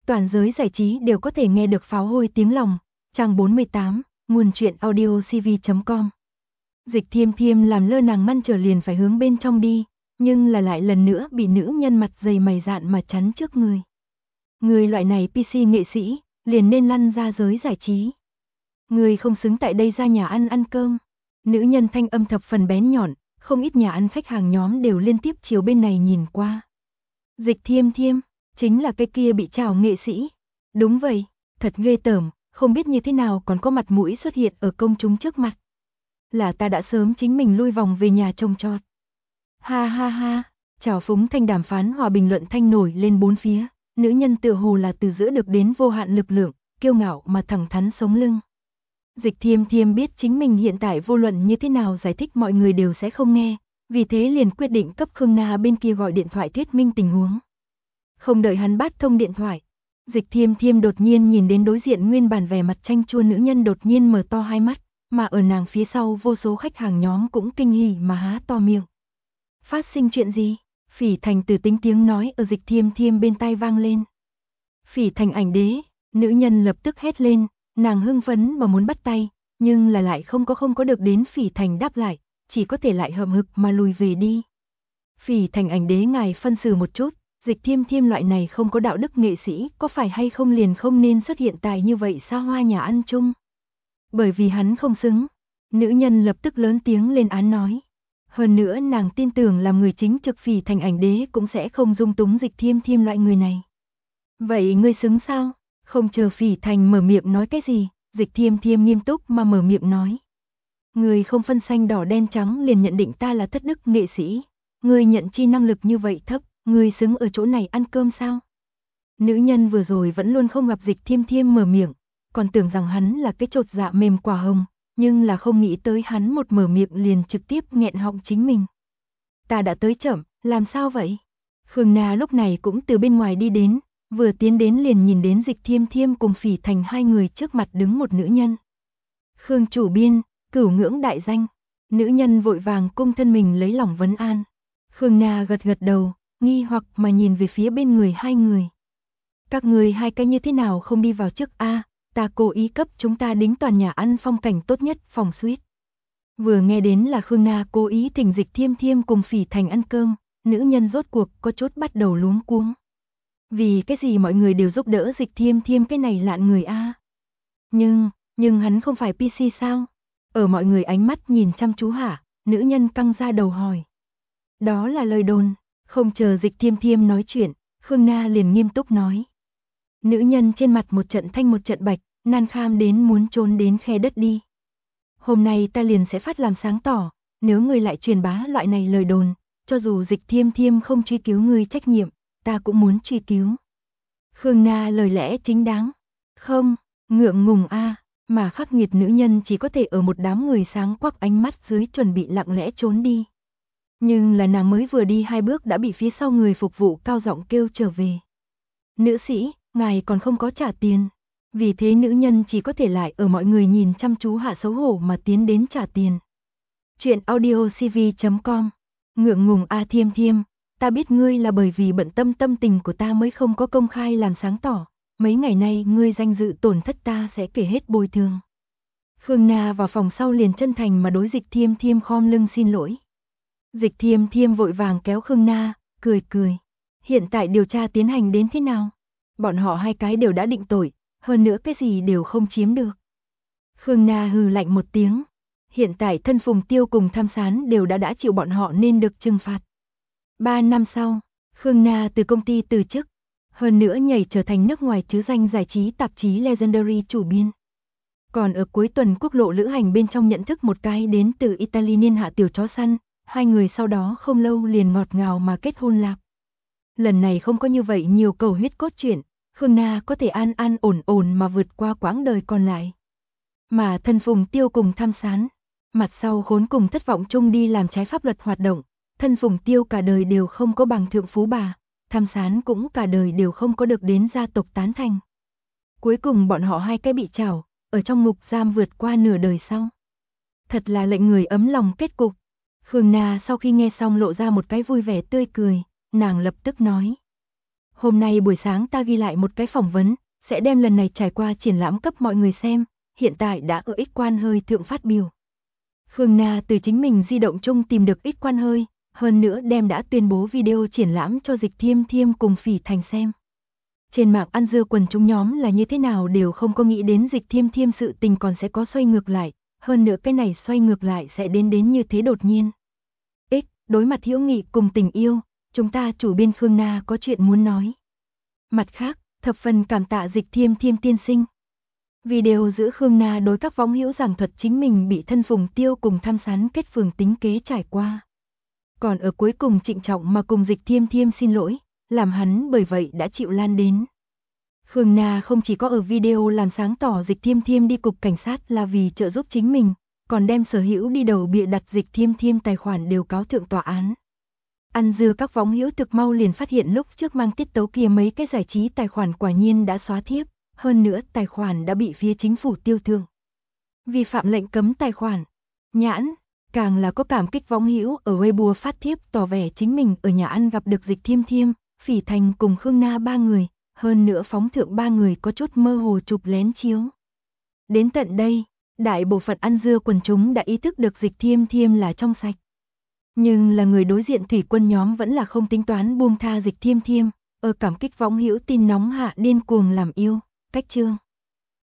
Toàn giới giải trí đều có thể nghe được pháo hôi tiếng lòng. Trang 48, nguồn truyện audio cv.com. Dịch Thiêm Thiêm làm lơ nàng ngăn trở liền phải hướng bên trong đi, nhưng là lại lần nữa bị nữ nhân mặt dày mày dạn mà chắn trước người. Người loại này PC nghệ sĩ, liền nên lăn ra giới giải trí. Người không xứng tại đây ra nhà ăn cơm. Nữ nhân thanh âm thập phần bén nhọn, không ít nhà ăn khách hàng nhóm đều liên tiếp chiều bên này nhìn qua. Dịch Thiêm Thiêm, chính là cái kia bị trào nghệ sĩ. Đúng vậy, thật ghê tởm, không biết như thế nào còn có mặt mũi xuất hiện ở công chúng trước mặt. Là ta đã sớm chính mình lui vòng về nhà trông trọt. Ha ha ha, trào phúng thanh đàm phán hòa bình luận thanh nổi lên bốn phía, nữ nhân tựa hồ là từ giữa được đến vô hạn lực lượng, kiêu ngạo mà thẳng thắn sống lưng. Dịch Thiêm Thiêm biết chính mình hiện tại vô luận như thế nào giải thích mọi người đều sẽ không nghe, vì thế liền quyết định cấp Khương Na bên kia gọi điện thoại thuyết minh tình huống. Không đợi hắn bắt thông điện thoại, Dịch Thiêm Thiêm đột nhiên nhìn đến đối diện nguyên bản vẻ mặt chanh chua nữ nhân đột nhiên mở to hai mắt, mà ở nàng phía sau vô số khách hàng nhóm cũng kinh hỉ mà há to miệng. Phát sinh chuyện gì? Phỉ Thành từ tính tiếng nói ở Dịch Thiêm Thiêm bên tai vang lên. Phỉ Thành ảnh đế, nữ nhân lập tức hét lên, nàng hưng phấn mà muốn bắt tay, nhưng là lại không có được đến Phỉ Thành đáp lại, chỉ có thể lại hậm hực mà lùi về đi. Phỉ Thành ảnh đế ngài phân xử một chút, Dịch Thiêm Thiêm loại này không có đạo đức nghệ sĩ có phải hay không liền không nên xuất hiện tại như vậy xa hoa nhà ăn chung. Bởi vì hắn không xứng, nữ nhân lập tức lớn tiếng lên án nói. Hơn nữa nàng tin tưởng làm người chính trực Phỉ Thành ảnh đế cũng sẽ không dung túng Dịch Thiêm Thiêm loại người này. Vậy ngươi xứng sao? Không chờ Phỉ Thành mở miệng nói cái gì, Dịch Thiêm Thiêm nghiêm túc mà mở miệng nói. Ngươi không phân xanh đỏ đen trắng liền nhận định ta là thất đức nghệ sĩ. Ngươi nhận chi năng lực như vậy thấp, ngươi xứng ở chỗ này ăn cơm sao? Nữ nhân vừa rồi vẫn luôn không gặp Dịch Thiêm Thiêm mở miệng, còn tưởng rằng hắn là cái chột dạ mềm quả hồng, nhưng là không nghĩ tới hắn một mở miệng liền trực tiếp nghẹn họng chính mình. Ta đã tới chậm, làm sao vậy? Khương Na lúc này cũng từ bên ngoài đi đến, vừa tiến đến liền nhìn đến Dịch Thiêm Thiêm cùng Phỉ Thành hai người trước mặt đứng một nữ nhân. Khương chủ biên, cửu ngưỡng đại danh. Nữ nhân vội vàng cung thân mình lấy lòng vấn an. Khương Na gật gật đầu, nghi hoặc mà nhìn về phía bên người hai người. Các người hai cái như thế nào không đi vào trước a? Ta cố ý cấp chúng ta đính toàn nhà ăn phong cảnh tốt nhất phòng suite. Vừa nghe đến là Khương Na cố ý thỉnh Dịch Thiêm Thiêm cùng Phỉ Thành ăn cơm, nữ nhân rốt cuộc có chút bắt đầu luống cuống. Vì cái gì mọi người đều giúp đỡ Dịch Thiêm Thiêm cái này lạn người a? Nhưng hắn không phải PC sao? Ở mọi người ánh mắt nhìn chăm chú hả, nữ nhân căng ra đầu hỏi. Đó là lời đồn, không chờ Dịch Thiêm Thiêm nói chuyện, Khương Na liền nghiêm túc nói. Nữ nhân trên mặt một trận thanh một trận bạch, nan kham đến muốn trốn đến khe đất đi. Hôm nay ta liền sẽ phát làm sáng tỏ, nếu người lại truyền bá loại này lời đồn, cho dù Dịch Thiêm Thiêm không truy cứu người trách nhiệm, ta cũng muốn truy cứu. Khương Na lời lẽ chính đáng. Không, ngượng ngùng a, mà khắc nghiệt nữ nhân chỉ có thể ở một đám người sáng quắc ánh mắt dưới chuẩn bị lặng lẽ trốn đi. Nhưng là nàng mới vừa đi hai bước đã bị phía sau người phục vụ cao giọng kêu trở về. Nữ sĩ, ngài còn không có trả tiền. Vì thế nữ nhân chỉ có thể lại ở mọi người nhìn chăm chú hạ xấu hổ mà tiến đến trả tiền. Chuyện audio cv.com. Ngượng ngùng a Thiêm Thiêm, ta biết ngươi là bởi vì bận tâm tâm tình của ta mới không có công khai làm sáng tỏ. Mấy ngày nay ngươi danh dự tổn thất ta sẽ kể hết bồi thường. Khương Na vào phòng sau liền chân thành mà đối Dịch Thiêm Thiêm khom lưng xin lỗi. Dịch Thiêm Thiêm vội vàng kéo Khương Na, cười. Hiện tại điều tra tiến hành đến thế nào? Bọn họ hai cái đều đã định tội, hơn nữa cái gì đều không chiếm được. Khương Na hừ lạnh một tiếng. Hiện tại thân Phùng Tiêu cùng Tham Sán đều đã chịu bọn họ nên được trừng phạt. 3 năm sau, Khương Na từ công ty từ chức, hơn nữa nhảy trở thành nước ngoài chứ danh giải trí tạp chí Legendary chủ biên. Còn ở cuối tuần quốc lộ lữ hành bên trong nhận thức một cái đến từ Italy niên hạ tiểu chó săn, hai người sau đó không lâu liền ngọt ngào mà kết hôn lạc. Lần này không có như vậy nhiều cầu huyết cốt truyện, Khương Na có thể an an ổn mà vượt qua quãng đời còn lại. Mà thân Phùng Tiêu cùng Tham Sán, mặt sau khốn cùng thất vọng chung đi làm trái pháp luật hoạt động, thân Phùng Tiêu cả đời đều không có bằng thượng phú bà, Tham Sán cũng cả đời đều không có được đến gia tộc tán thành. Cuối cùng bọn họ hai cái bị trảo, ở trong ngục giam vượt qua nửa đời sau. Thật là lệnh người ấm lòng kết cục. Khương Na sau khi nghe xong lộ ra một cái vui vẻ tươi cười, nàng lập tức nói. Hôm nay buổi sáng ta ghi lại một cái phỏng vấn, sẽ đem lần này trải qua triển lãm cấp mọi người xem, hiện tại đã ở X Quan hơi thượng phát biểu. Khương Na từ chính mình di động chung tìm được X Quan hơi, hơn nữa đem đã tuyên bố video triển lãm cho Dịch Thiêm Thiêm cùng Phỉ Thành xem. Trên mạng ăn dưa quần chúng nhóm là như thế nào đều không có nghĩ đến Dịch Thiêm Thiêm sự tình còn sẽ có xoay ngược lại, hơn nữa cái này xoay ngược lại sẽ đến như thế đột nhiên. Đối mặt hữu nghị cùng tình yêu, chúng ta chủ biên Khương Na có chuyện muốn nói. Mặt khác, thập phần cảm tạ Dịch Thiêm Thiêm tiên sinh. Video giữa Khương Na đối các võng hữu giảng thuật chính mình bị thân Phùng Tiêu cùng Tham Sán kết phường tính kế trải qua. Còn ở cuối cùng trịnh trọng mà cùng Dịch Thiêm Thiêm xin lỗi, làm hắn bởi vậy đã chịu lan đến. Khương Na không chỉ có ở video làm sáng tỏ Dịch Thiêm Thiêm đi cục cảnh sát là vì trợ giúp chính mình, còn đem sở hữu đi đầu bịa đặt Dịch Thiêm Thiêm tài khoản đều cáo thượng tòa án. Ăn dưa các võng hữu thực mau liền phát hiện lúc trước mang tiết tấu kia mấy cái giải trí tài khoản quả nhiên đã xóa thiếp, hơn nữa tài khoản đã bị phía chính phủ tiêu thưởng. Vi phạm lệnh cấm tài khoản. Nhãn, càng là có cảm kích võng hữu ở Weibo phát thiếp tỏ vẻ chính mình ở nhà ăn gặp được Dịch Thiêm Thiêm, Phỉ Thành cùng Khương Na ba người, hơn nữa phóng thượng ba người có chút mơ hồ chụp lén chiếu. Đến tận đây, đại bộ phận ăn dưa quần chúng đã ý thức được Dịch Thiêm Thiêm là trong sạch. Nhưng là người đối diện thủy quân nhóm vẫn là không tính toán buông tha Dịch Thiêm Thiêm, ở cảm kích võng hữu tin nóng hạ điên cuồng làm yêu, cách chương.